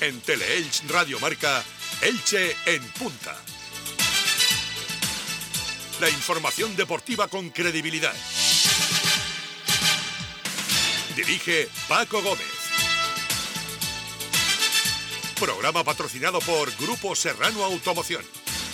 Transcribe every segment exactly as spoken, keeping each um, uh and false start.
En Teleelch Radio Marca, Elche en punta. La información deportiva con credibilidad. Dirige Paco Gómez. Programa patrocinado por Grupo Serrano Automoción.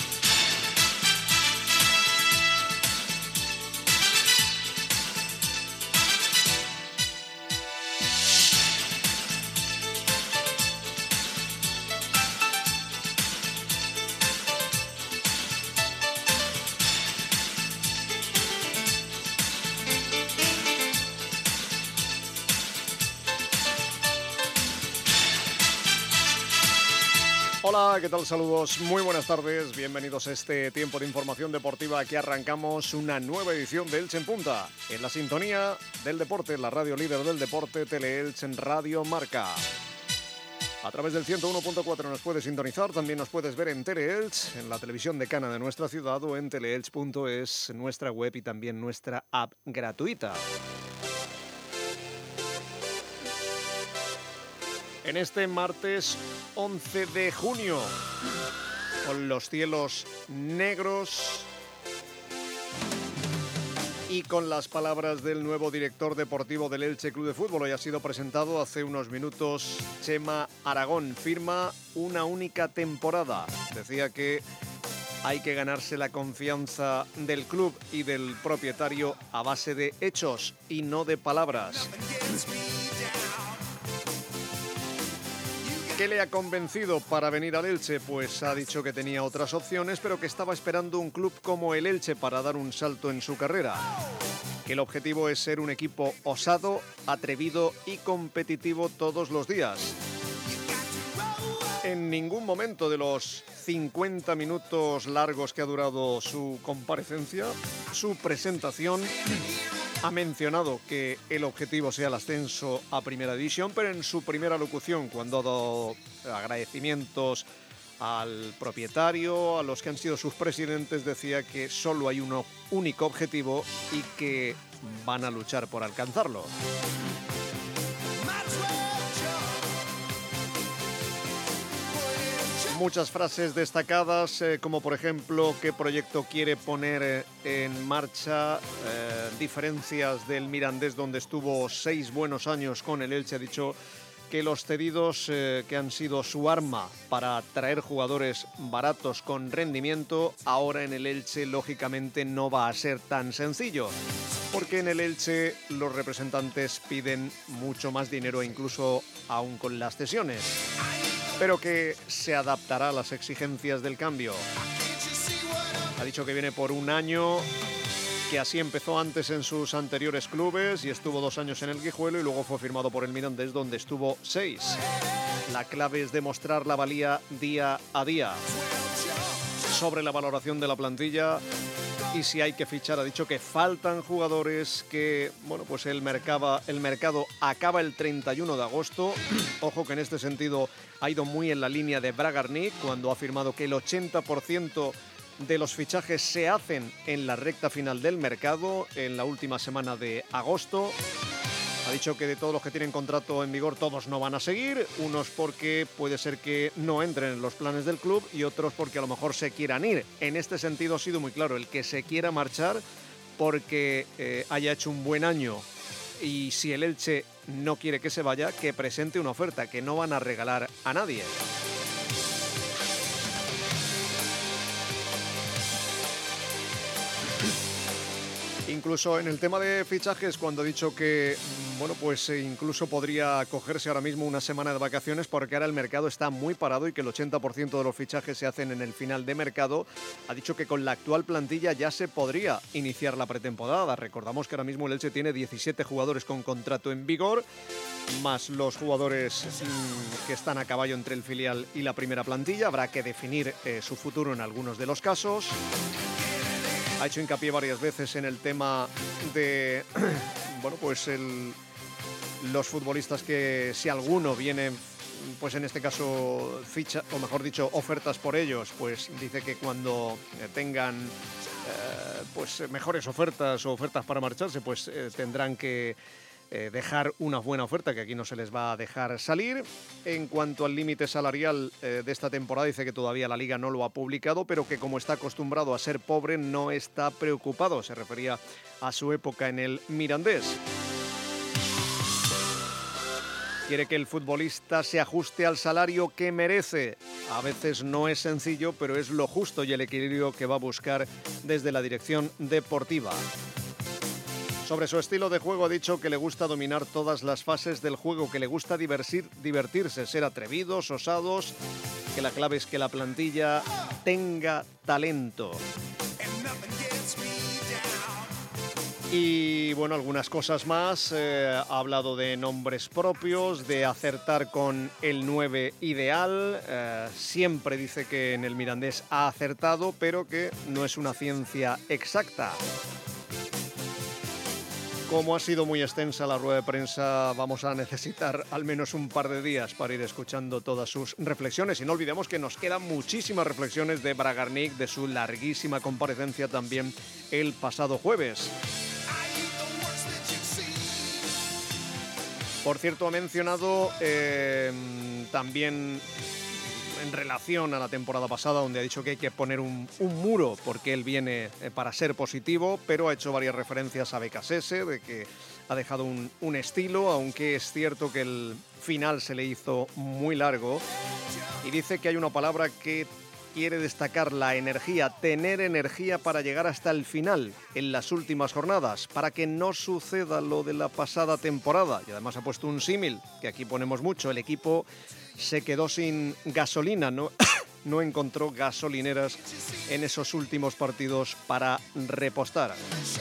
Hola, ¿qué tal? Saludos, muy buenas tardes, bienvenidos a este tiempo de información deportiva. Aquí arrancamos una nueva edición de Elche en Punta, en la sintonía del deporte, la radio líder del deporte, Teleelch en Radio Marca. A través del ciento uno punto cuatro nos puedes sintonizar, también nos puedes ver en Teleelch, en la televisión decana de nuestra ciudad, o en teleelch punto es, nuestra web y también nuestra app gratuita. En este martes once de junio, con los cielos negros y con las palabras del nuevo director deportivo del Elche Club de Fútbol. Hoy ha sido presentado hace unos minutos Chema Aragón. Firma una única temporada. Decía que hay que ganarse la confianza del club y del propietario a base de hechos y no de palabras. ¿Qué le ha convencido para venir al Elche? Pues ha dicho que tenía otras opciones, pero que estaba esperando un club como el Elche para dar un salto en su carrera. Que el objetivo es ser un equipo osado, atrevido y competitivo todos los días. En ningún momento de los cincuenta minutos largos que ha durado su comparecencia, su presentación, ha mencionado que el objetivo sea el ascenso a Primera División, pero en su primera locución, cuando ha dado agradecimientos al propietario, a los que han sido sus presidentes, decía que solo hay un único objetivo y que van a luchar por alcanzarlo. Muchas frases destacadas, eh, como por ejemplo qué proyecto quiere poner eh, en marcha, eh, diferencias del Mirandés, donde estuvo seis buenos años con el Elche. Ha dicho que los cedidos eh, que han sido su arma para traer jugadores baratos con rendimiento, ahora en el Elche lógicamente no va a ser tan sencillo, porque en el Elche los representantes piden mucho más dinero, incluso aún con las cesiones, pero que se adaptará a las exigencias del cambio. Ha dicho que viene por un año, que así empezó antes en sus anteriores clubes y estuvo dos años en el Guijuelo y luego fue firmado por el Mirandés, donde estuvo seis. La clave es demostrar la valía día a día. Sobre la valoración de la plantilla y si hay que fichar, ha dicho que faltan jugadores, que bueno, pues el mercado, el mercado acaba el treinta y uno de agosto. Ojo que en este sentido ha ido muy en la línea de Bragarnik, cuando ha afirmado que el ochenta por ciento de los fichajes se hacen en la recta final del mercado, en la última semana de agosto. Ha dicho que de todos los que tienen contrato en vigor, todos no van a seguir, unos porque puede ser que no entren en los planes del club y otros porque a lo mejor se quieran ir. En este sentido ha sido muy claro, el que se quiera marchar porque eh, haya hecho un buen año, y si el Elche no quiere que se vaya, que presente una oferta, que no van a regalar a nadie. Incluso en el tema de fichajes, cuando ha dicho que bueno, pues incluso podría cogerse ahora mismo una semana de vacaciones, porque ahora el mercado está muy parado y que el ochenta por ciento de los fichajes se hacen en el final de mercado, ha dicho que con la actual plantilla ya se podría iniciar la pretemporada. Recordamos que ahora mismo el Elche tiene diecisiete jugadores con contrato en vigor, más los jugadores mmm, que están a caballo entre el filial y la primera plantilla. Habrá que definir eh, su futuro en algunos de los casos. Ha hecho hincapié varias veces en el tema de bueno, pues el, los futbolistas que, si alguno viene, pues en este caso ficha, o mejor dicho, ofertas por ellos, pues dice que cuando tengan eh, pues mejores ofertas o ofertas para marcharse, pues eh, tendrán que eh, dejar una buena oferta, que aquí no se les va a dejar salir. En cuanto al límite salarial eh, de esta temporada, dice que todavía la Liga no lo ha publicado, pero que como está acostumbrado a ser pobre, no está preocupado. Se refería a su época en el Mirandés. Quiere que el futbolista se ajuste al salario que merece. A veces no es sencillo, pero es lo justo y el equilibrio que va a buscar desde la dirección deportiva. Sobre su estilo de juego ha dicho que le gusta dominar todas las fases del juego, que le gusta divertir, divertirse, ser atrevidos, osados, que la clave es que la plantilla tenga talento. Y bueno, algunas cosas más. Eh, ha hablado de nombres propios, de acertar con el nueve ideal. Eh, siempre dice que en el Mirandés ha acertado, pero que no es una ciencia exacta. Como ha sido muy extensa la rueda de prensa, vamos a necesitar al menos un par de días para ir escuchando todas sus reflexiones. Y no olvidemos que nos quedan muchísimas reflexiones de Bragarnik, de su larguísima comparecencia también el pasado jueves. Por cierto, ha mencionado eh, también en relación a la temporada pasada, donde ha dicho que hay que poner un, un muro porque él viene eh, para ser positivo, pero ha hecho varias referencias a Becasese, de que ha dejado un, un estilo, aunque es cierto que el final se le hizo muy largo. Y dice que hay una palabra que quiere destacar: la energía, tener energía para llegar hasta el final, en las últimas jornadas, para que no suceda lo de la pasada temporada. Y además ha puesto un símil, que aquí ponemos mucho: el equipo se quedó sin gasolina, ¿no? No encontró gasolineras en esos últimos partidos para repostar.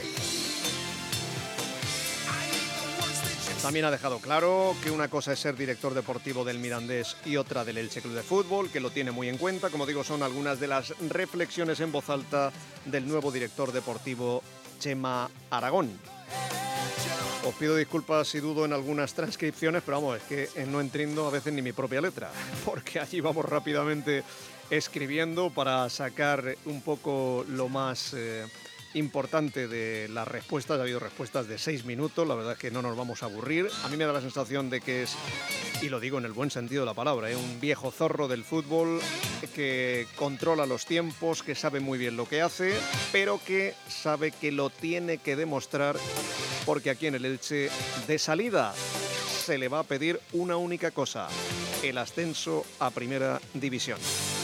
También ha dejado claro que una cosa es ser director deportivo del Mirandés y otra del Elche Club de Fútbol, que lo tiene muy en cuenta. Como digo, son algunas de las reflexiones en voz alta del nuevo director deportivo, Chema Aragón. Os pido disculpas si dudo en algunas transcripciones, pero vamos, es que no entiendo a veces ni mi propia letra, porque allí vamos rápidamente escribiendo para sacar un poco lo más eh, importante de las respuestas. Ha habido respuestas de seis minutos, la verdad es que no nos vamos a aburrir. A mí me da la sensación de que es, y lo digo en el buen sentido de la palabra, ¿eh? un viejo zorro del fútbol que controla los tiempos, que sabe muy bien lo que hace, pero que sabe que lo tiene que demostrar, porque aquí en el Elche, de salida, se le va a pedir una única cosa: el ascenso a Primera División.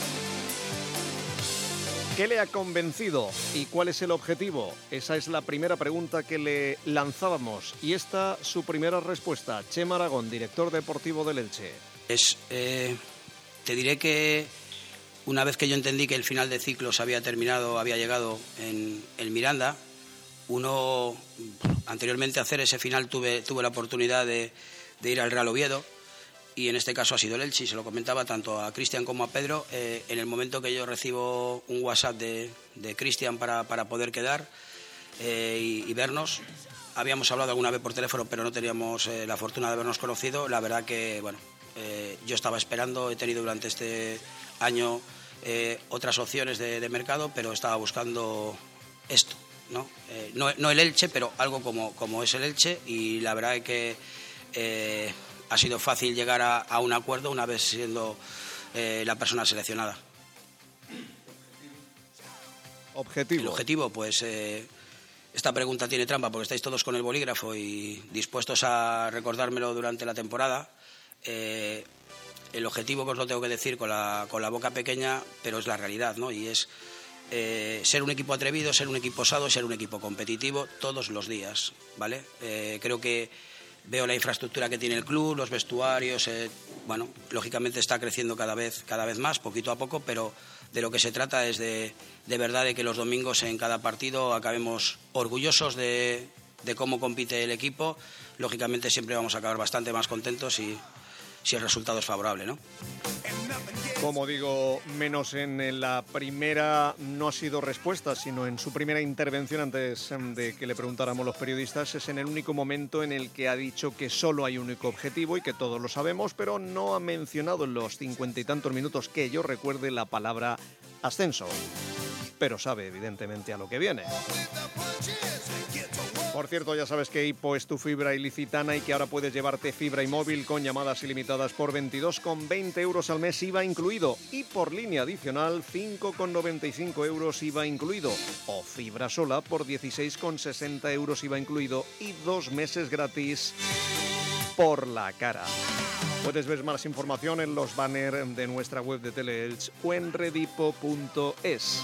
¿Qué le ha convencido y cuál es el objetivo? Esa es la primera pregunta que le lanzábamos. Y esta, su primera respuesta. Chema Aragón, director deportivo del Elche. Es, eh, te diré que una vez que yo entendí que el final de ciclos había terminado, había llegado en el Miranda, uno, anteriormente a hacer ese final, tuve, tuve la oportunidad de, de ir al Real Oviedo, y en este caso ha sido el Elche, y se lo comentaba tanto a Cristian como a Pedro. Eh, en el momento que yo recibo un WhatsApp de, de Cristian para, para poder quedar eh, y, y vernos, habíamos hablado alguna vez por teléfono, pero no teníamos eh, la fortuna de habernos conocido. La verdad que, bueno, eh, yo estaba esperando, he tenido durante este año eh, otras opciones de, de mercado, pero estaba buscando esto, ¿no? Eh, no, no el Elche, pero algo como, como es el Elche, y la verdad es que eh, ha sido fácil llegar a, a un acuerdo una vez siendo eh, la persona seleccionada. Objetivo. El objetivo, pues eh, esta pregunta tiene trampa porque estáis todos con el bolígrafo y dispuestos a recordármelo durante la temporada. Eh, el objetivo, que os lo tengo que decir con la, con la boca pequeña, pero es la realidad, ¿no? Y es eh, ser un equipo atrevido, ser un equipo osado, ser un equipo competitivo todos los días, ¿vale? Eh, creo que veo la infraestructura que tiene el club, los vestuarios, eh, bueno, lógicamente está creciendo cada vez, cada vez más, poquito a poco, pero de lo que se trata es de, de verdad de que los domingos en cada partido acabemos orgullosos de, de cómo compite el equipo. Lógicamente siempre vamos a acabar bastante más contentos si, si el resultado es favorable, ¿no? Como digo, menos en la primera, no ha sido respuesta, sino en su primera intervención antes de que le preguntáramos los periodistas. Es en el único momento en el que ha dicho que solo hay un único objetivo y que todos lo sabemos, pero no ha mencionado en los cincuenta y tantos minutos que yo recuerde la palabra ascenso. Pero sabe evidentemente a lo que viene. Por cierto, ya sabes que Hipo es tu fibra ilicitana y que ahora puedes llevarte fibra y móvil con llamadas ilimitadas por veintidós con veinte euros al mes, I V A incluido, y por línea adicional cinco con noventa y cinco euros, I V A incluido, o fibra sola por dieciséis con sesenta euros, I V A incluido, y dos meses gratis por la cara. Puedes ver más información en los banners de nuestra web de Teleelch o en redipo punto es.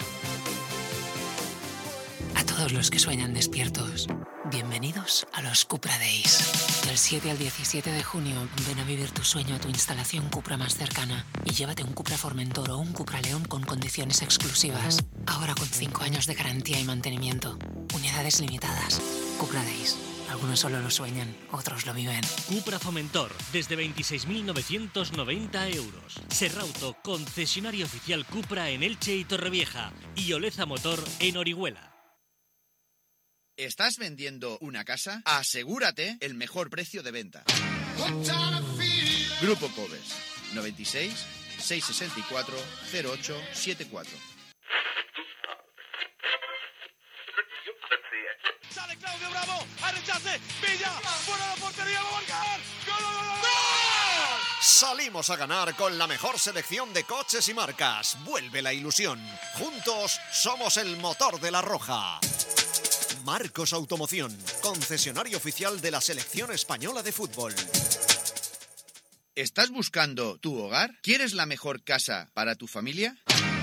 A todos los que sueñan despiertos, bienvenidos a los Cupra Days. Del siete al diecisiete de junio, ven a vivir tu sueño a tu instalación Cupra más cercana y llévate un Cupra Formentor o un Cupra León con condiciones exclusivas. Ahora con cinco años de garantía y mantenimiento. Unidades limitadas. Cupra Days. Algunos solo lo sueñan, otros lo viven. Cupra Formentor, desde veintiséis mil novecientos noventa euros. Serrauto, concesionario oficial Cupra en Elche y Torrevieja. Y Oleza Motor en Orihuela. ¿Estás vendiendo una casa? Asegúrate el mejor precio de venta. Grupo Cobes, noventa y seis, seiscientos sesenta y cuatro, cero ocho setenta y cuatro. Sale Claudio Bravo, a rechace, Villa, fuera de la portería, va a marcar. ¡Gol, gol, gol, gol! Salimos a ganar con la mejor selección de coches y marcas. Vuelve la ilusión. Juntos somos el motor de la Roja. Marcos Automoción, concesionario oficial de la Selección Española de Fútbol. ¿Estás buscando tu hogar? ¿Quieres la mejor casa para tu familia?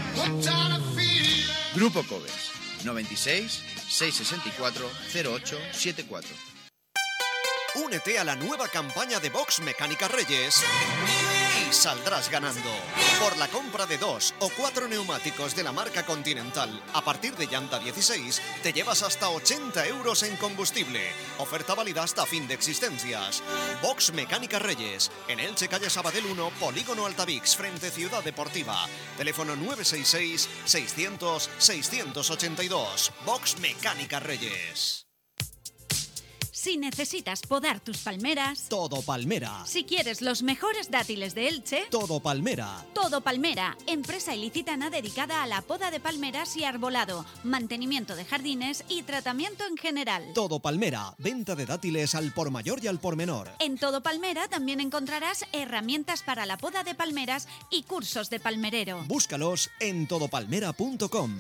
Grupo Cobes, noventa y seis, seiscientos sesenta y cuatro, cero ocho setenta y cuatro. Únete a la nueva campaña de Box Mecánica Reyes y saldrás ganando. Por la compra de dos o cuatro neumáticos de la marca Continental a partir de llanta dieciséis, te llevas hasta ochenta euros en combustible. Oferta válida hasta fin de existencias. Box Mecánica Reyes, en Elche, calle Sabadell uno, Polígono Altavix, frente Ciudad Deportiva. Teléfono nueve seis seis, seiscientos, seiscientos ochenta y dos. Box Mecánica Reyes. Si necesitas podar tus palmeras, Todo Palmera. si quieres los mejores dátiles de Elche, Todo Palmera. Todo Palmera, empresa ilicitana dedicada a la poda de palmeras y arbolado, mantenimiento de jardines y tratamiento en general. Todo Palmera. Venta de dátiles al por mayor y al por menor. En Todo Palmera también encontrarás herramientas para la poda de palmeras y cursos de palmerero. Búscalos en todo palmera punto com.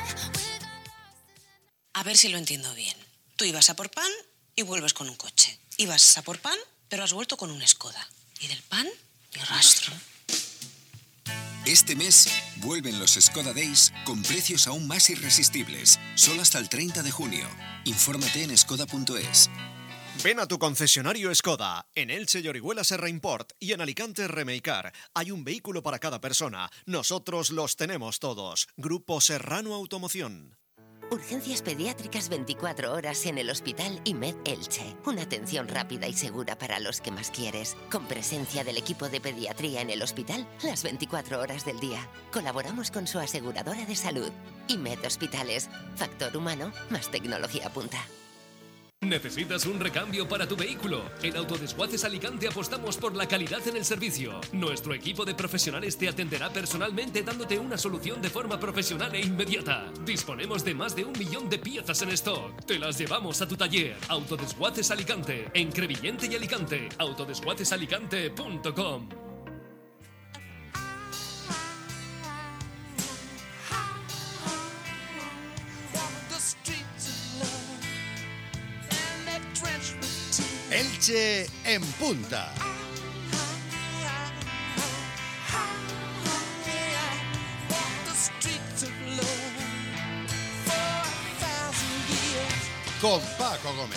A ver si lo entiendo bien. Tú ibas a por pan y vuelves con un coche. Ibas a por pan, pero has vuelto con un Skoda. Y del pan, ni rastro. Este mes vuelven los Skoda Days con precios aún más irresistibles. Solo hasta el treinta de junio. Infórmate en skoda punto es. Ven a tu concesionario Skoda. En Elche y Orihuela Serra Import y en Alicante Remeicar. Hay un vehículo para cada persona. Nosotros los tenemos todos. Grupo Serrano Automoción. Urgencias pediátricas veinticuatro horas en el Hospital IMED Elche. Una atención rápida y segura para los que más quieres. Con presencia del equipo de pediatría en el hospital las veinticuatro horas del día. Colaboramos con su aseguradora de salud. IMED Hospitales. Factor humano más tecnología punta. ¿Necesitas un recambio para tu vehículo? En Autodesguaces Alicante apostamos por la calidad en el servicio. Nuestro equipo de profesionales te atenderá personalmente dándote una solución de forma profesional e inmediata. Disponemos de más de un millón de piezas en stock. Te las llevamos a tu taller. Autodesguaces Alicante, en Crevillente y Alicante. autodesguaces alicante punto com. Elche en punta. Con Paco Gómez.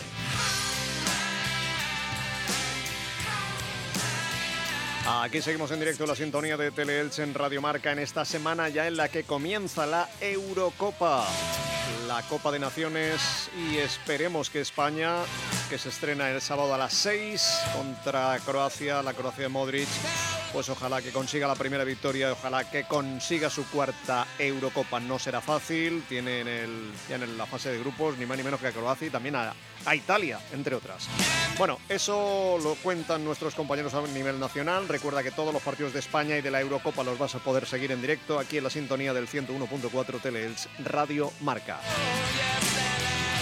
Aquí seguimos en directo la sintonía de Teleelch en Radio Marca en esta semana ya en la que comienza la Eurocopa, la Copa de Naciones, y esperemos que España, que se estrena el sábado a las seis contra Croacia, la Croacia de Modric, pues ojalá que consiga la primera victoria, ojalá que consiga su cuarta Eurocopa. No será fácil, tiene en el, ya en la fase de grupos ni más ni menos que a Croacia y también a, a Italia, entre otras. Bueno, eso lo cuentan nuestros compañeros a nivel nacional. Recuerda que todos los partidos de España y de la Eurocopa los vas a poder seguir en directo aquí en la sintonía del ciento uno punto cuatro Teleelch Radio Marca.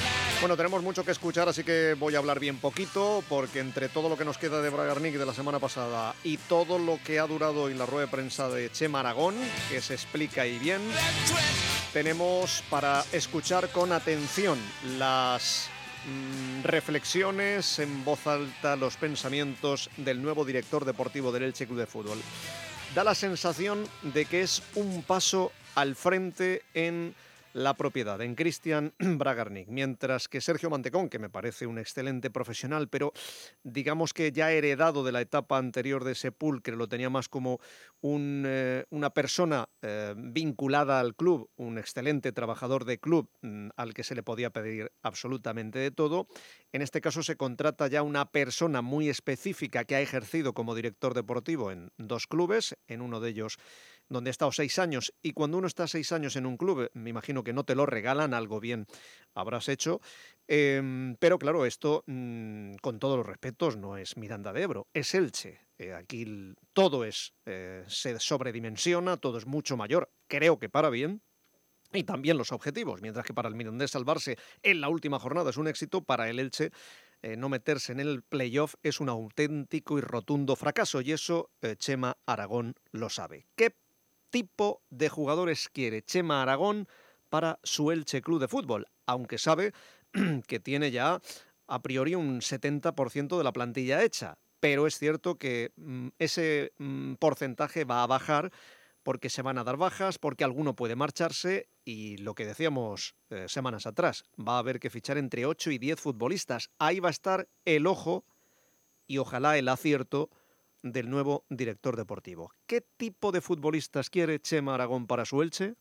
Bueno, tenemos mucho que escuchar, así que voy a hablar bien poquito, porque entre todo lo que nos queda de Bragarnik de la semana pasada y todo lo que ha durado hoy la rueda de prensa de Chema Aragón, que se explica y bien, tenemos para escuchar con atención las mmm, reflexiones en voz alta, los pensamientos del nuevo director deportivo del Elche Club de Fútbol. Da la sensación de que es un paso al frente en la propiedad, en Cristian Bragarnik, mientras que Sergio Mantecón, que me parece un excelente profesional, pero digamos que ya heredado de la etapa anterior de Sepulcre, lo tenía más como un, eh, una persona eh, vinculada al club, un excelente trabajador de club mm, al que se le podía pedir absolutamente de todo. En este caso se contrata ya una persona muy específica que ha ejercido como director deportivo en dos clubes, en uno de ellos donde ha estado seis años, y cuando uno está seis años en un club, me imagino que no te lo regalan, algo bien habrás hecho, eh, pero claro, esto, mmm, con todos los respetos, no es Miranda de Ebro, es Elche. Eh, aquí todo es, eh, se sobredimensiona, todo es mucho mayor, creo que para bien, y también los objetivos, mientras que para el Mirandés salvarse en la última jornada es un éxito, para el Elche eh, no meterse en el playoff es un auténtico y rotundo fracaso, y eso eh, Chema Aragón lo sabe. ¿Qué tipo de jugadores quiere Chema Aragón para su Elche Club de Fútbol? Aunque sabe que tiene ya a priori un setenta por ciento de la plantilla hecha, pero es cierto que mm, ese mm, porcentaje va a bajar porque se van a dar bajas, porque alguno puede marcharse y lo que decíamos eh, semanas atrás, va a haber que fichar entre ocho y diez futbolistas. Ahí va a estar el ojo y ojalá el acierto del nuevo director deportivo. ¿Qué tipo de futbolistas quiere Chema Aragón para su Elche?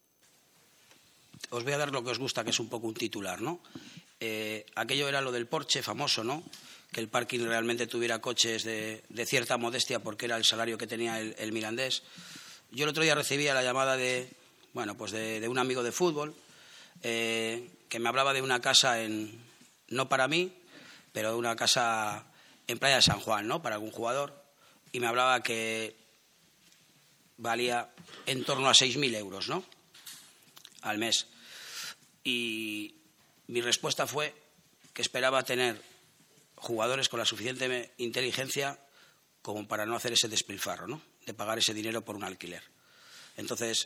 Os voy a dar lo que os gusta, que es un poco un titular, ¿no? Eh, aquello era lo del Porsche famoso, ¿no? Que el parking realmente tuviera coches de, de cierta modestia porque era el salario que tenía el, el Mirandés. Yo el otro día recibía la llamada de, bueno, pues de, de un amigo de fútbol eh, que me hablaba de una casa en, no para mí, pero de una casa en Playa de San Juan, ¿no? Para algún jugador. Y me hablaba que valía en torno a seis mil euros, ¿no? Al mes. Y mi respuesta fue que esperaba tener jugadores con la suficiente inteligencia como para no hacer ese despilfarro, ¿no? De pagar ese dinero por un alquiler. Entonces,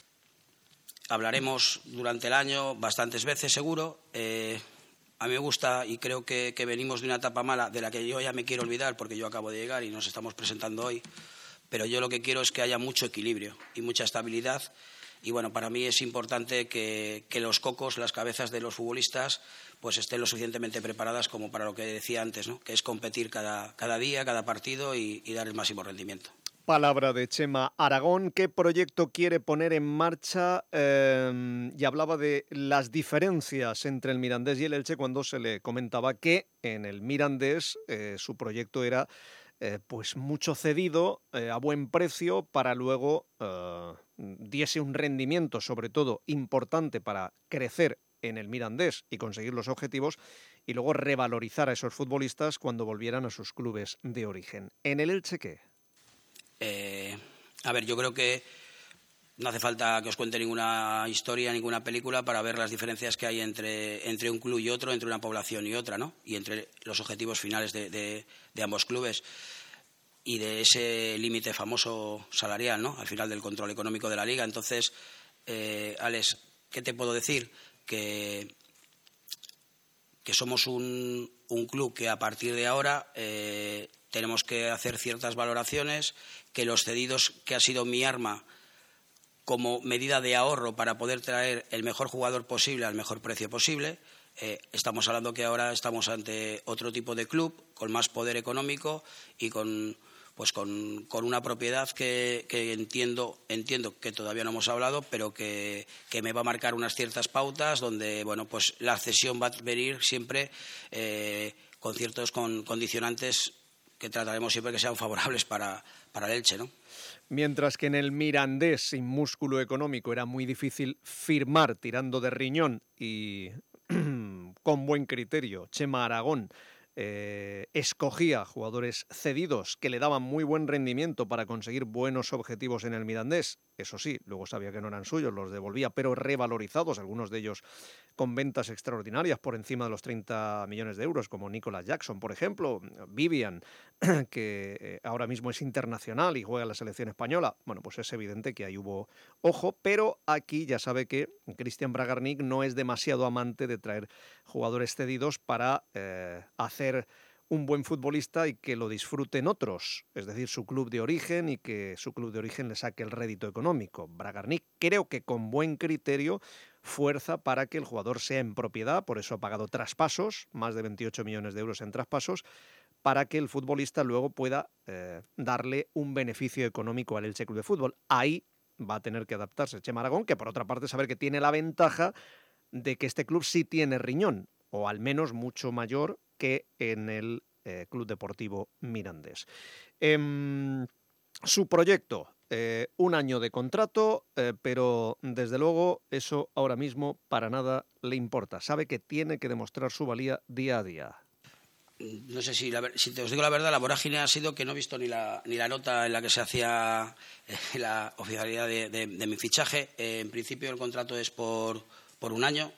hablaremos durante el año bastantes veces, seguro. Eh, A mí me gusta y creo que, que venimos de una etapa mala de la que yo ya me quiero olvidar porque yo acabo de llegar y nos estamos presentando hoy, pero yo lo que quiero es que haya mucho equilibrio y mucha estabilidad y bueno, para mí es importante que, que los cocos, las cabezas de los futbolistas pues estén lo suficientemente preparadas como para lo que decía antes, ¿no? Que es competir cada, cada día, cada partido y, y dar el máximo rendimiento. Palabra de Chema Aragón. ¿Qué proyecto quiere poner en marcha? Eh, y hablaba de las diferencias entre el Mirandés y el Elche cuando se le comentaba que en el Mirandés eh, su proyecto era eh, pues mucho cedido eh, a buen precio para luego eh, diese un rendimiento, sobre todo importante para crecer en el Mirandés y conseguir los objetivos y luego revalorizar a esos futbolistas cuando volvieran a sus clubes de origen. ¿En el Elche qué? Eh, a ver, yo creo que no hace falta que os cuente ninguna historia, ninguna película para ver las diferencias que hay entre, entre un club y otro, entre una población y otra, ¿no? Y entre los objetivos finales de, de, de ambos clubes y de ese límite famoso salarial, ¿no? Al final del control económico de la liga. Entonces, eh, Alex, ¿qué te puedo decir? Que, que somos un, un club que a partir de ahora eh, tenemos que hacer ciertas valoraciones, que los cedidos, que ha sido mi arma como medida de ahorro para poder traer el mejor jugador posible al mejor precio posible, eh, estamos hablando que ahora estamos ante otro tipo de club, con más poder económico y con, pues con, con una propiedad que, que entiendo, entiendo que todavía no hemos hablado, pero que, que me va a marcar unas ciertas pautas donde bueno, pues la cesión va a venir siempre eh, con ciertos con, condicionantes que trataremos siempre que sean favorables para, para el Elche, ¿no? Mientras que en el Mirandés, sin músculo económico, era muy difícil firmar tirando de riñón y con buen criterio, Chema Aragón eh, escogía jugadores cedidos que le daban muy buen rendimiento para conseguir buenos objetivos en el Mirandés. Eso sí, luego sabía que no eran suyos, los devolvía, pero revalorizados, algunos de ellos con ventas extraordinarias por encima de los treinta millones de euros, como Nicolas Jackson, por ejemplo, Vivian, que ahora mismo es internacional y juega en la selección española. Bueno, pues es evidente que ahí hubo ojo, pero aquí ya sabe que Christian Bragarnik no es demasiado amante de traer jugadores cedidos para eh, hacer un buen futbolista y que lo disfruten otros, es decir, su club de origen y que su club de origen le saque el rédito económico. Bragarnik, creo que con buen criterio, fuerza para que el jugador sea en propiedad, por eso ha pagado traspasos, más de veintiocho millones de euros en traspasos, para que el futbolista luego pueda eh, darle un beneficio económico al Elche Club de Fútbol. Ahí va a tener que adaptarse Chema Aragón, que por otra parte saber que tiene la ventaja de que este club sí tiene riñón, o al menos mucho mayor que en el eh, Club Deportivo Mirandés. Eh, su proyecto, eh, un año de contrato, eh, pero desde luego eso ahora mismo para nada le importa. Sabe que tiene que demostrar su valía día a día. No sé si, la, si te os digo la verdad, la vorágine ha sido que no he visto ni la, ni la nota en la que se hacía eh, la oficialidad de, de, de mi fichaje. Eh, en principio el contrato es por, por un año.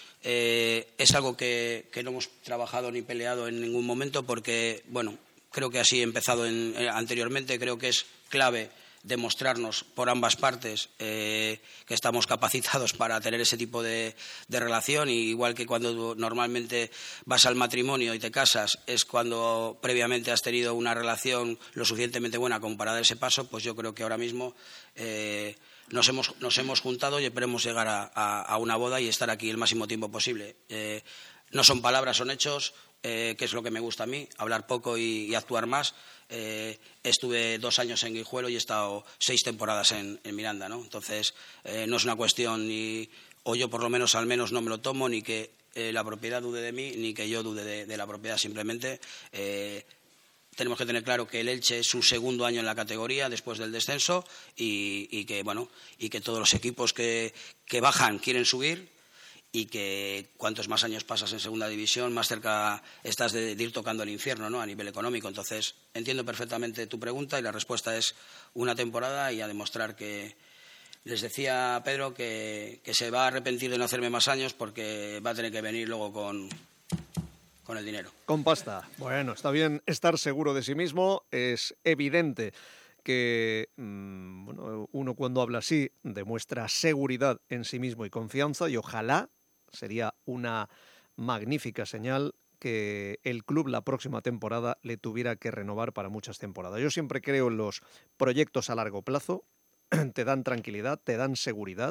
Eh, es algo que, que no hemos trabajado ni peleado en ningún momento porque, bueno, creo que así he empezado en, eh, anteriormente. Creo que es clave demostrarnos por ambas partes eh, que estamos capacitados para tener ese tipo de, de relación, y igual que cuando normalmente vas al matrimonio y te casas es cuando previamente has tenido una relación lo suficientemente buena como para dar ese paso, pues yo creo que ahora mismo eh, nos hemos, nos hemos juntado y esperemos llegar a, a, a una boda y estar aquí el máximo tiempo posible. Eh, no son palabras, son hechos, eh, que es lo que me gusta a mí, hablar poco y, y actuar más. Eh, estuve dos años en Guijuelo y he estado seis temporadas en, en Miranda, ¿no? Entonces, eh, no es una cuestión ni, o yo por lo menos al menos no me lo tomo, ni que eh, la propiedad dude de mí, ni que yo dude de, de la propiedad. Simplemente eh, tenemos que tener claro que el Elche es su segundo año en la categoría después del descenso y, y que, bueno, y que todos los equipos que, que bajan quieren subir, y que cuantos más años pasas en segunda división, más cerca estás de, de ir tocando el infierno, ¿no?, a nivel económico. Entonces, entiendo perfectamente tu pregunta y la respuesta es una temporada y a demostrar que... Les decía Pedro que, que se va a arrepentir de no hacerme más años porque va a tener que venir luego con, con el dinero. Con pasta. Bueno, está bien estar seguro de sí mismo, es evidente que mmm, bueno, uno cuando habla así demuestra seguridad en sí mismo y confianza, y ojalá sería una magnífica señal que el club la próxima temporada le tuviera que renovar para muchas temporadas. Yo siempre creo en los proyectos a largo plazo, te dan tranquilidad, te dan seguridad,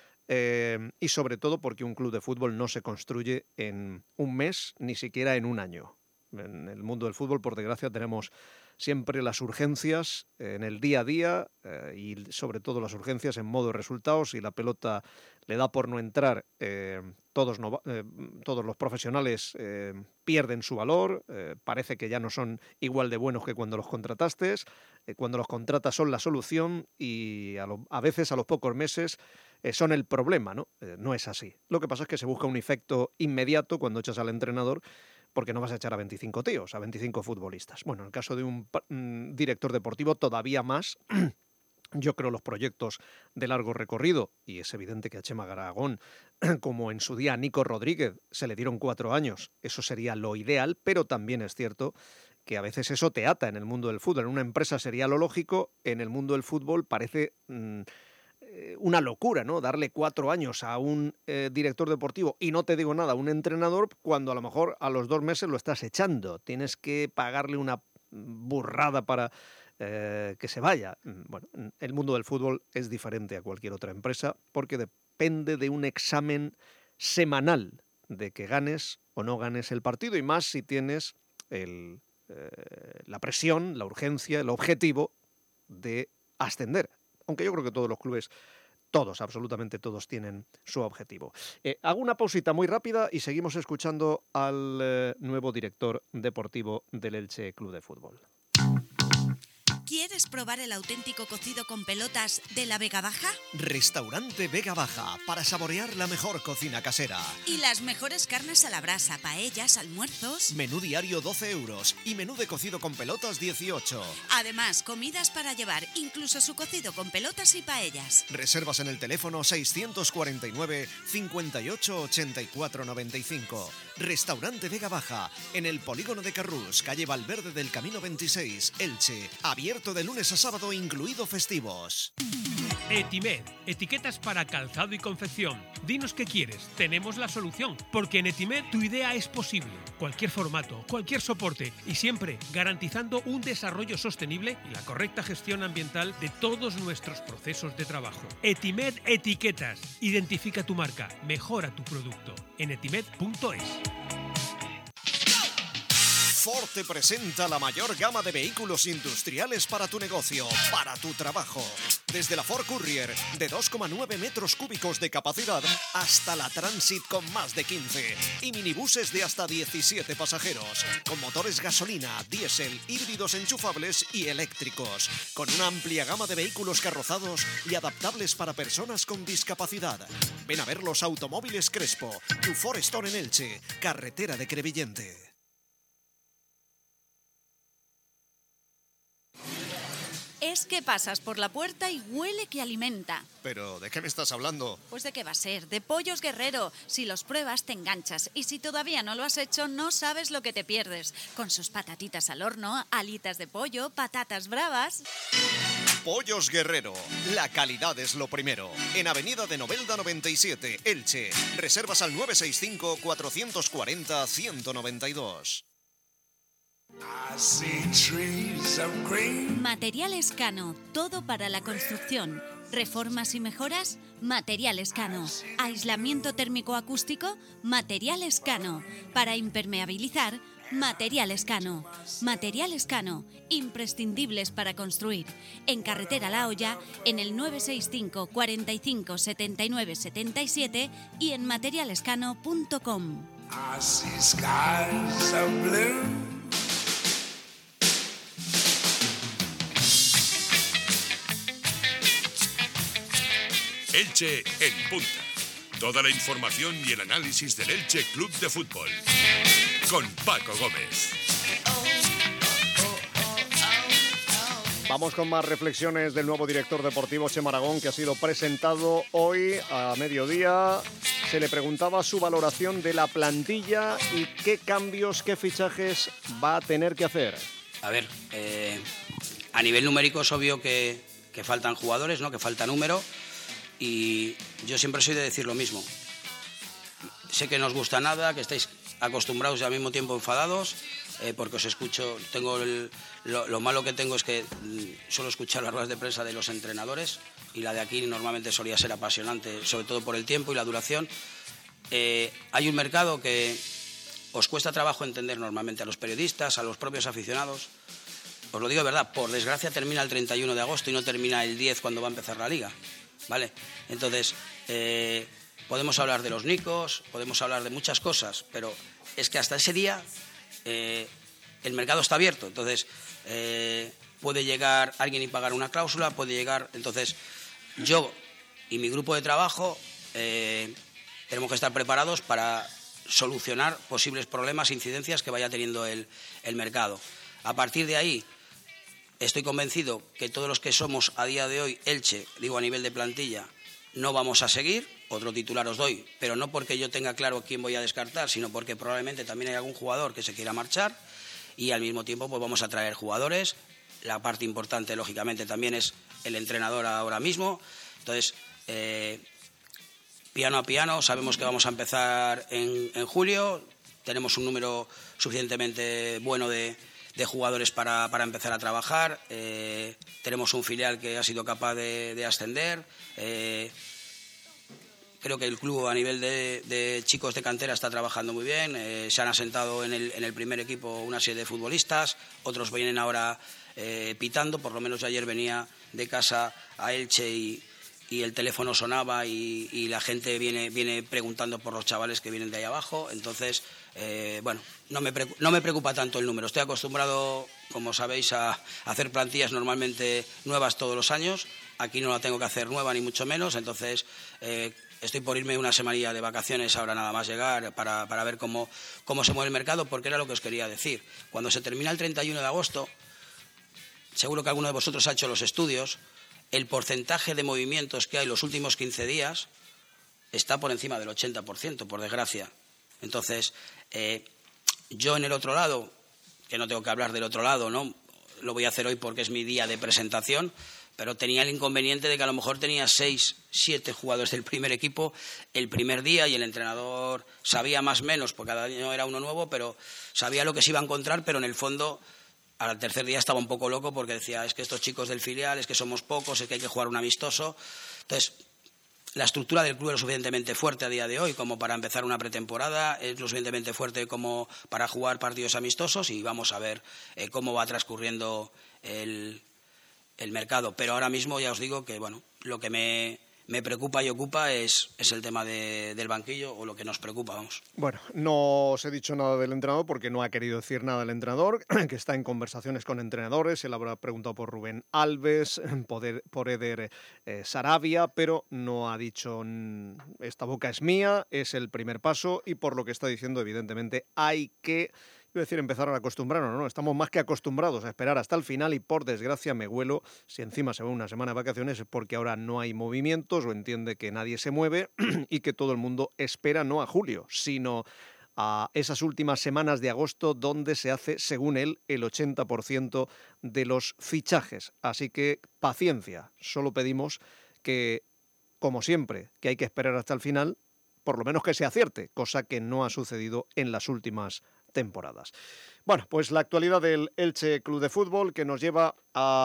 eh, y sobre todo porque un club de fútbol no se construye en un mes, ni siquiera en un año. En el mundo del fútbol, por desgracia, tenemos siempre las urgencias en el día a día eh, y sobre todo las urgencias en modo resultados. Y la pelota le da por no entrar, eh, todos, no, eh, todos los profesionales eh, pierden su valor, eh, parece que ya no son igual de buenos que cuando los contrataste, eh, cuando los contratas son la solución y a, lo, a veces a los pocos meses eh, son el problema, ¿no? Eh, no es así. Lo que pasa es que se busca un efecto inmediato cuando echas al entrenador, porque no vas a echar a veinticinco tíos, a veinticinco futbolistas. Bueno, en el caso de un mm, director deportivo todavía más. Yo creo los proyectos de largo recorrido, y es evidente que a Chema Aragón, como en su día a Nico Rodríguez, se le dieron cuatro años, eso sería lo ideal, pero también es cierto que a veces eso te ata en el mundo del fútbol. En una empresa sería lo lógico, en el mundo del fútbol parece mmm, una locura, ¿no? Darle cuatro años a un eh, director deportivo, y no te digo nada, a un entrenador, cuando a lo mejor a los dos meses lo estás echando. Tienes que pagarle una burrada para eh, que se vaya. Bueno, el mundo del fútbol es diferente a cualquier otra empresa porque depende de un examen semanal de que ganes o no ganes el partido, y más si tienes el, eh, la presión, la urgencia, el objetivo de ascender. Aunque yo creo que todos los clubes, todos, absolutamente todos, tienen su objetivo. Eh, hago una pausita muy rápida y seguimos escuchando al eh, nuevo director deportivo del Elche Club de Fútbol. ¿Quieres probar el auténtico cocido con pelotas de la Vega Baja? Restaurante Vega Baja, para saborear la mejor cocina casera. Y las mejores carnes a la brasa, paellas, almuerzos. Menú diario doce euros y menú de cocido con pelotas dieciocho. Además, comidas para llevar, incluso su cocido con pelotas y paellas. Reservas en el teléfono seiscientos cuarenta y nueve, cincuenta y ocho, ochenta y cuatro noventa y cinco. Restaurante Vega Baja, en el polígono de Carrús, calle Valverde del Camino veintiséis, Elche. Abierto de lunes a sábado, incluido festivos. Etimed, etiquetas para calzado y confección. Dinos qué quieres, tenemos la solución, porque en Etimed tu idea es posible. Cualquier formato, cualquier soporte y siempre garantizando un desarrollo sostenible y la correcta gestión ambiental de todos nuestros procesos de trabajo. Etimed Etiquetas. Identifica tu marca, mejora tu producto. En etimed punto es. Ford te presenta la mayor gama de vehículos industriales para tu negocio, para tu trabajo. Desde la Ford Courier, de dos coma nueve metros cúbicos de capacidad, hasta la Transit con más de quince. Y minibuses de hasta diecisiete pasajeros, con motores gasolina, diésel, híbridos enchufables y eléctricos. Con una amplia gama de vehículos carrozados y adaptables para personas con discapacidad. Ven a ver los Automóviles Crespo, tu Ford Store en Elche, carretera de Crevillente. Es que pasas por la puerta y huele que alimenta. ¿Pero de qué me estás hablando? Pues de qué va a ser, de Pollos Guerrero. Si los pruebas te enganchas y si todavía no lo has hecho no sabes lo que te pierdes. Con sus patatitas al horno, alitas de pollo, patatas bravas. Pollos Guerrero, la calidad es lo primero. En Avenida de Novelda noventa y siete, Elche. Reservas al nueve seis cinco, cuatrocientos cuarenta, ciento noventa y dos. Materiales Cano, todo para la construcción. Reformas y mejoras, Materiales Cano. Aislamiento térmico acústico, Materiales Cano. Para impermeabilizar, Materiales Cano. Materiales Cano, imprescindibles para construir. En Carretera La Hoya, en el nueve seis cinco, cuarenta y cinco, setenta y nueve, setenta y siete y en materialescano punto com. Elche en punta. Toda la información y el análisis del Elche Club de Fútbol. Con Paco Gómez. Vamos con más reflexiones del nuevo director deportivo, Chema Aragón, que ha sido presentado hoy a mediodía. Se le preguntaba su valoración de la plantilla y qué cambios, qué fichajes va a tener que hacer. A ver, eh, a nivel numérico es obvio que, que faltan jugadores, ¿no? Que falta número. Y yo siempre soy de decir lo mismo. Sé que no os gusta nada, que estáis acostumbrados y al mismo tiempo enfadados, eh, porque os escucho. Tengo el, lo, lo malo que tengo es que mm, suelo escuchar las ruedas de prensa de los entrenadores y la de aquí normalmente solía ser apasionante, sobre todo por el tiempo y la duración. Eh, hay un mercado que os cuesta trabajo entender normalmente a los periodistas, a los propios aficionados. Os lo digo de verdad, por desgracia termina el treinta y uno de agosto y no termina el diez cuando va a empezar la Liga. ¿Vale? Entonces, eh, podemos hablar de los nicos, podemos hablar de muchas cosas, pero es que hasta ese día eh, el mercado está abierto. Entonces, eh, puede llegar alguien y pagar una cláusula, puede llegar... Entonces, yo y mi grupo de trabajo eh, tenemos que estar preparados para solucionar posibles problemas, incidencias que vaya teniendo el, el mercado. A partir de ahí... Estoy convencido que todos los que somos a día de hoy Elche, digo a nivel de plantilla, no vamos a seguir. Otro titular os doy, pero no porque yo tenga claro quién voy a descartar, sino porque probablemente también hay algún jugador que se quiera marchar y al mismo tiempo pues vamos a traer jugadores. La parte importante, lógicamente, también es el entrenador ahora mismo. Entonces, eh, piano a piano, sabemos que vamos a empezar en, en julio. Tenemos un número suficientemente bueno de... de jugadores para, para empezar a trabajar. Eh, tenemos un filial que ha sido capaz de, de ascender. Eh, creo que el club a nivel de, de chicos de cantera está trabajando muy bien. Eh, se han asentado en el, en el primer equipo una serie de futbolistas. Otros vienen ahora eh, pitando. Por lo menos ayer venía de casa a Elche y, y el teléfono sonaba y, y la gente viene, viene preguntando por los chavales que vienen de ahí abajo. Entonces, eh, bueno, no me, preocupa, no me preocupa tanto el número. Estoy acostumbrado, como sabéis, a, a hacer plantillas normalmente nuevas todos los años. Aquí no la tengo que hacer nueva ni mucho menos, entonces eh, estoy por irme una semanilla de vacaciones ahora nada más llegar para, para ver cómo, cómo se mueve el mercado, porque era lo que os quería decir. Cuando se termina el treinta y uno de agosto, seguro que alguno de vosotros ha hecho los estudios, el porcentaje de movimientos que hay los últimos quince días está por encima del ochenta por ciento, por desgracia. Entonces, eh, yo en el otro lado, que no tengo que hablar del otro lado, ¿no? Lo voy a hacer hoy porque es mi día de presentación, pero tenía el inconveniente de que a lo mejor tenía seis, siete jugadores del primer equipo el primer día y el entrenador sabía más o menos, porque cada año era uno nuevo, pero sabía lo que se iba a encontrar, pero en el fondo al tercer día estaba un poco loco porque decía, es que estos chicos del filial, es que somos pocos, es que hay que jugar un amistoso. Entonces, la estructura del club es lo suficientemente fuerte a día de hoy como para empezar una pretemporada, es lo suficientemente fuerte como para jugar partidos amistosos y vamos a ver eh, cómo va transcurriendo el, el mercado. Pero ahora mismo ya os digo que bueno, lo que me, me preocupa y ocupa es, es el tema de, del banquillo, o lo que nos preocupa, vamos. Bueno, no os he dicho nada del entrenador porque no ha querido decir nada el entrenador, que está en conversaciones con entrenadores. Él habrá preguntado por Rubén Alves, por, por Eder eh, Sarabia, pero no ha dicho esta boca es mía, es el primer paso y por lo que está diciendo, evidentemente, hay que... Iba a decir empezar a acostumbrarnos, ¿no? Estamos más que acostumbrados a esperar hasta el final y por desgracia me huelo, si encima se va una semana de vacaciones es porque ahora no hay movimientos o entiende que nadie se mueve y que todo el mundo espera no a julio, sino a esas últimas semanas de agosto donde se hace, según él, el ochenta por ciento de los fichajes. Así que paciencia, solo pedimos que, como siempre, que hay que esperar hasta el final, por lo menos que se acierte, cosa que no ha sucedido en las últimas temporadas. Bueno, pues la actualidad del Elche Club de Fútbol que nos lleva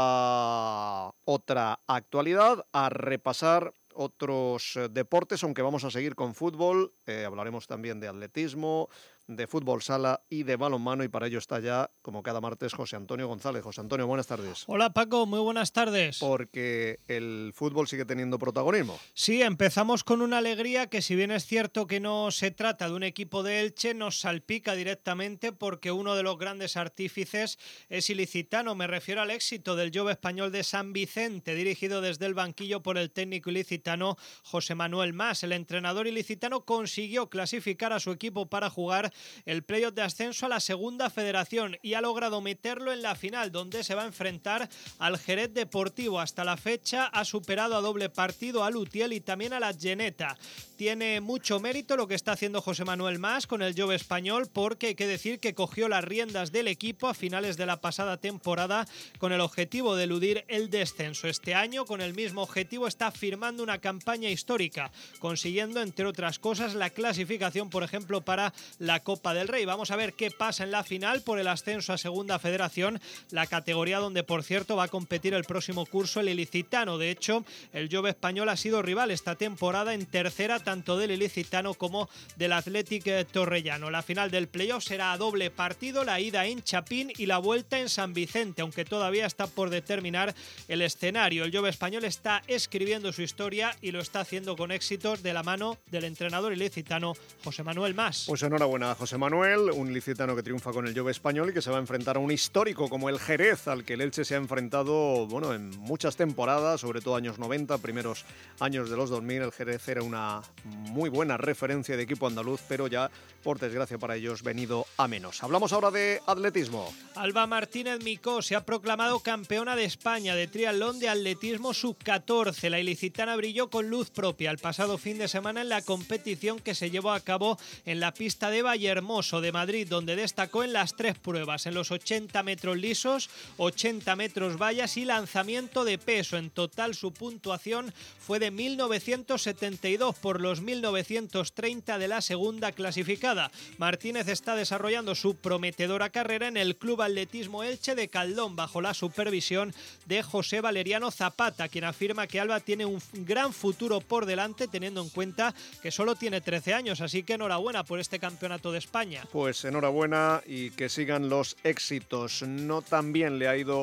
a otra actualidad, a repasar otros deportes, aunque vamos a seguir con fútbol. Eh, hablaremos también de atletismo, de fútbol sala y de balonmano, y para ello está ya, como cada martes, José Antonio González. José Antonio, buenas tardes. Hola Paco, muy buenas tardes. Porque el fútbol sigue teniendo protagonismo. Sí, empezamos con una alegría que, si bien es cierto que no se trata de un equipo de Elche, nos salpica directamente porque uno de los grandes artífices es ilicitano. Me refiero al éxito del Jove Español de San Vicente, dirigido desde el banquillo por el técnico ilicitano José Manuel Mas. El entrenador ilicitano consiguió clasificar a su equipo para jugar el playoff de ascenso a la segunda federación y ha logrado meterlo en la final, donde se va a enfrentar al Jerez Deportivo. Hasta la fecha ha superado a doble partido a Lutiel y también a la Geneta. Tiene mucho mérito lo que está haciendo José Manuel Mas con el Jove Español, porque hay que decir que cogió las riendas del equipo a finales de la pasada temporada con el objetivo de eludir el descenso. Este año, con el mismo objetivo, está firmando una campaña histórica, consiguiendo, entre otras cosas, la clasificación, por ejemplo, para la Copa del Rey. Vamos a ver qué pasa en la final por el ascenso a Segunda Federación, la categoría donde, por cierto, va a competir el próximo curso el ilicitano. De hecho, el Jove Español ha sido rival esta temporada en tercera, tanto del ilicitano como del Athletic Torrellano. La final del playoff será a doble partido, la ida en Chapín y la vuelta en San Vicente, aunque todavía está por determinar el escenario. El Jove Español está escribiendo su historia y lo está haciendo con éxitos de la mano del entrenador ilicitano José Manuel Mas. Pues enhorabuena, José Manuel, un ilicitano que triunfa con el Jove Español y que se va a enfrentar a un histórico como el Jerez, al que el Elche se ha enfrentado, bueno, en muchas temporadas, sobre todo años noventa, primeros años de los dos mil. El Jerez era una muy buena referencia de equipo andaluz, pero ya, por desgracia para ellos, venido a menos. Hablamos ahora de atletismo. Alba Martínez Micó se ha proclamado campeona de España de triatlón de atletismo sub catorce. La ilicitana brilló con luz propia el pasado fin de semana en la competición que se llevó a cabo en la pista de Vallehermoso de Madrid, donde destacó en las tres pruebas, en los ochenta metros lisos, ochenta metros vallas y lanzamiento de peso. En total su puntuación fue de mil novecientos setenta y dos por los mil novecientos treinta de la segunda clasificada. Martínez está desarrollando su prometedora carrera en el Club Atletismo Elche de Caldón, bajo la supervisión de José Valeriano Zapata, quien afirma que Alba tiene un gran futuro por delante, teniendo en cuenta que solo tiene trece años, así que enhorabuena por este campeonato de España. Pues enhorabuena y que sigan los éxitos. No tan bien le ha ido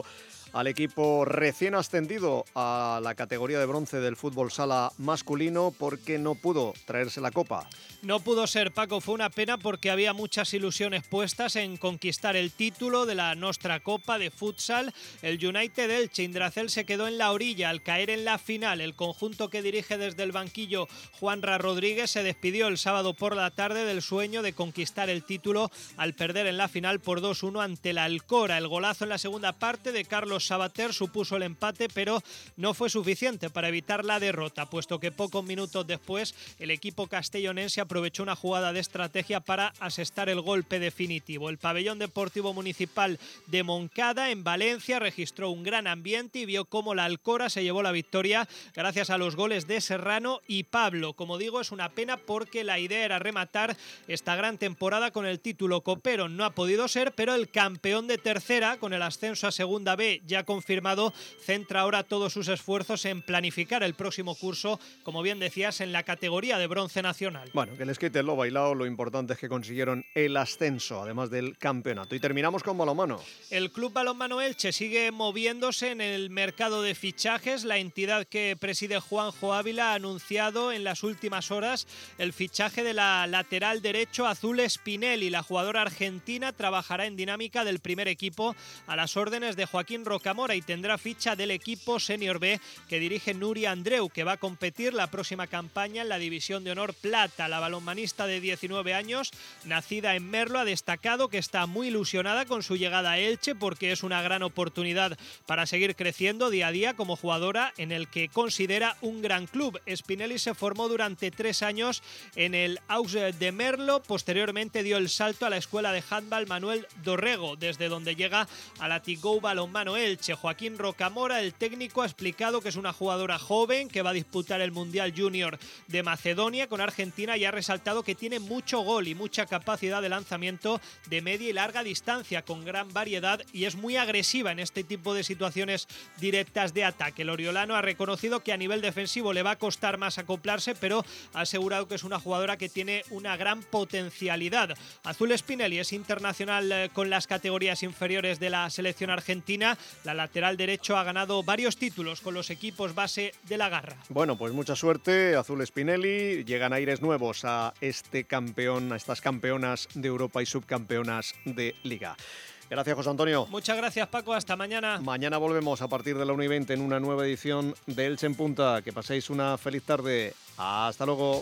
al equipo recién ascendido a la categoría de bronce del fútbol sala masculino porque no pudo traerse la copa. No pudo ser, Paco, fue una pena porque había muchas ilusiones puestas en conquistar el título de la Nostra Copa de futsal. El United Elche Indracel se quedó en la orilla al caer en la final. El conjunto que dirige desde el banquillo Juanra Rodríguez se despidió el sábado por la tarde del sueño de conquistar el título al perder en la final por dos uno ante el Alcora. El golazo en la segunda parte de Carlos Sabater supuso el empate, pero no fue suficiente para evitar la derrota, puesto que pocos minutos después el equipo castellonense aprovechó una jugada de estrategia para asestar el golpe definitivo. El pabellón deportivo municipal de Moncada, en Valencia, registró un gran ambiente y vio cómo la Alcora se llevó la victoria gracias a los goles de Serrano y Pablo. Como digo, es una pena porque la idea era rematar esta gran temporada con el título copero. No ha podido ser, pero el campeón de tercera, con el ascenso a Segunda B ya confirmado, centra ahora todos sus esfuerzos en planificar el próximo curso, como bien decías, en la categoría de bronce nacional. Bueno, que les quite lo bailado, lo importante es que consiguieron el ascenso, además del campeonato. Y terminamos con balonmano. El Club Balonmano Elche sigue moviéndose en el mercado de fichajes. La entidad que preside Juanjo Ávila ha anunciado en las últimas horas el fichaje de la lateral derecho Azul Spinelli. La jugadora argentina trabajará en dinámica del primer equipo a las órdenes de Joaquín Rocamora y tendrá ficha del equipo Senior B que dirige Nuria Andreu, que va a competir la próxima campaña en la División de Honor Plata. La balonmanista de diecinueve años, nacida en Merlo, ha destacado que está muy ilusionada con su llegada a Elche porque es una gran oportunidad para seguir creciendo día a día como jugadora en el que considera un gran club. Spinelli se formó durante tres años en el Aux de Merlo, posteriormente dio el salto a la escuela de handball Manuel Dorrego, desde donde llega a la Tigou Balonmano Elche. Joaquín Rocamora, el técnico, ha explicado que es una jugadora joven que va a disputar el Mundial Junior de Macedonia con Argentina y ha resaltado que tiene mucho gol y mucha capacidad de lanzamiento de media y larga distancia con gran variedad y es muy agresiva en este tipo de situaciones directas de ataque. El oriolano ha reconocido que a nivel defensivo le va a costar más acoplarse, pero ha asegurado que es una jugadora que tiene una gran potencialidad. Azul Spinelli es internacional con las categorías inferiores de la selección argentina. La lateral derecho ha ganado varios títulos con los equipos base de la Garra. Bueno, pues mucha suerte, Azul Spinelli. Llegan aires nuevos a este campeón, a estas campeonas de Europa y subcampeonas de Liga. Gracias, José Antonio. Muchas gracias, Paco. Hasta mañana. Mañana volvemos a partir de la una y veinte en una nueva edición de Elche en Punta. Que paséis una feliz tarde. Hasta luego.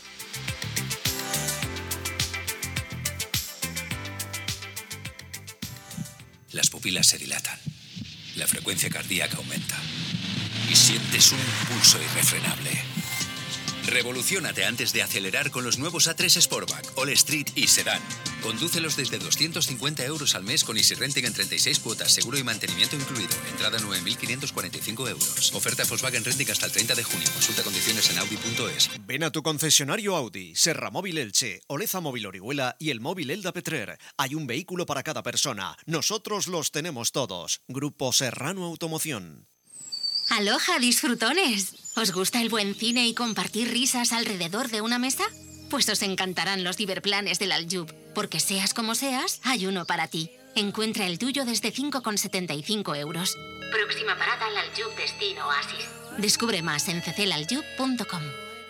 Las pupilas se dilatan, la frecuencia cardíaca aumenta y sientes un impulso irrefrenable. Revoluciónate antes de acelerar con los nuevos A tres Sportback, All Street y Sedán. Condúcelos desde doscientos cincuenta euros al mes con Easy Renting en treinta y seis cuotas, seguro y mantenimiento incluido. Entrada nueve mil quinientos cuarenta y cinco euros. Oferta Volkswagen Renting hasta el treinta de junio. Consulta condiciones en audi punto es. Ven a tu concesionario Audi, Serra Móvil Elche, Oleza Móvil Orihuela y el Móvil Elda Petrer. Hay un vehículo para cada persona. Nosotros los tenemos todos. Grupo Serrano Automoción. ¡Aloha, disfrutones! ¿Os gusta el buen cine y compartir risas alrededor de una mesa? Pues os encantarán los Diverplanes del Aljub, porque seas como seas, hay uno para ti. Encuentra el tuyo desde cinco con setenta y cinco euros. Próxima parada al Aljub Destino Oasis. Descubre más en cecelaljub punto com.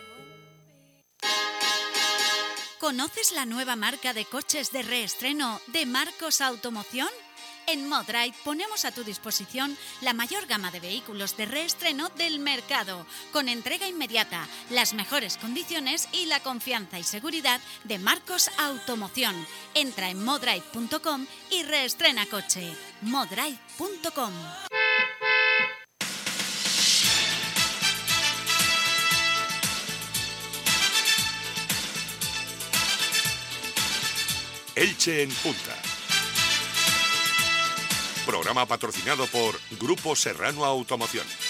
¿Conoces la nueva marca de coches de reestreno de Marcos Automoción? En Modrite ponemos a tu disposición la mayor gama de vehículos de reestreno del mercado, con entrega inmediata, las mejores condiciones y la confianza y seguridad de Marcos Automoción. Entra en modrite punto com y reestrena coche. modrite punto com. Elche en Punta. Programa patrocinado por Grupo Serrano Automoción.